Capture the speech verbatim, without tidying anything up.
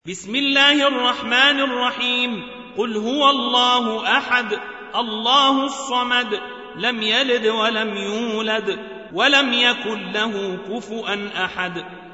بسم الله الرحمن الرحيم. قل هو الله أحد الله الصمد لم يلد ولم يولد ولم يكن له كفؤا أحد.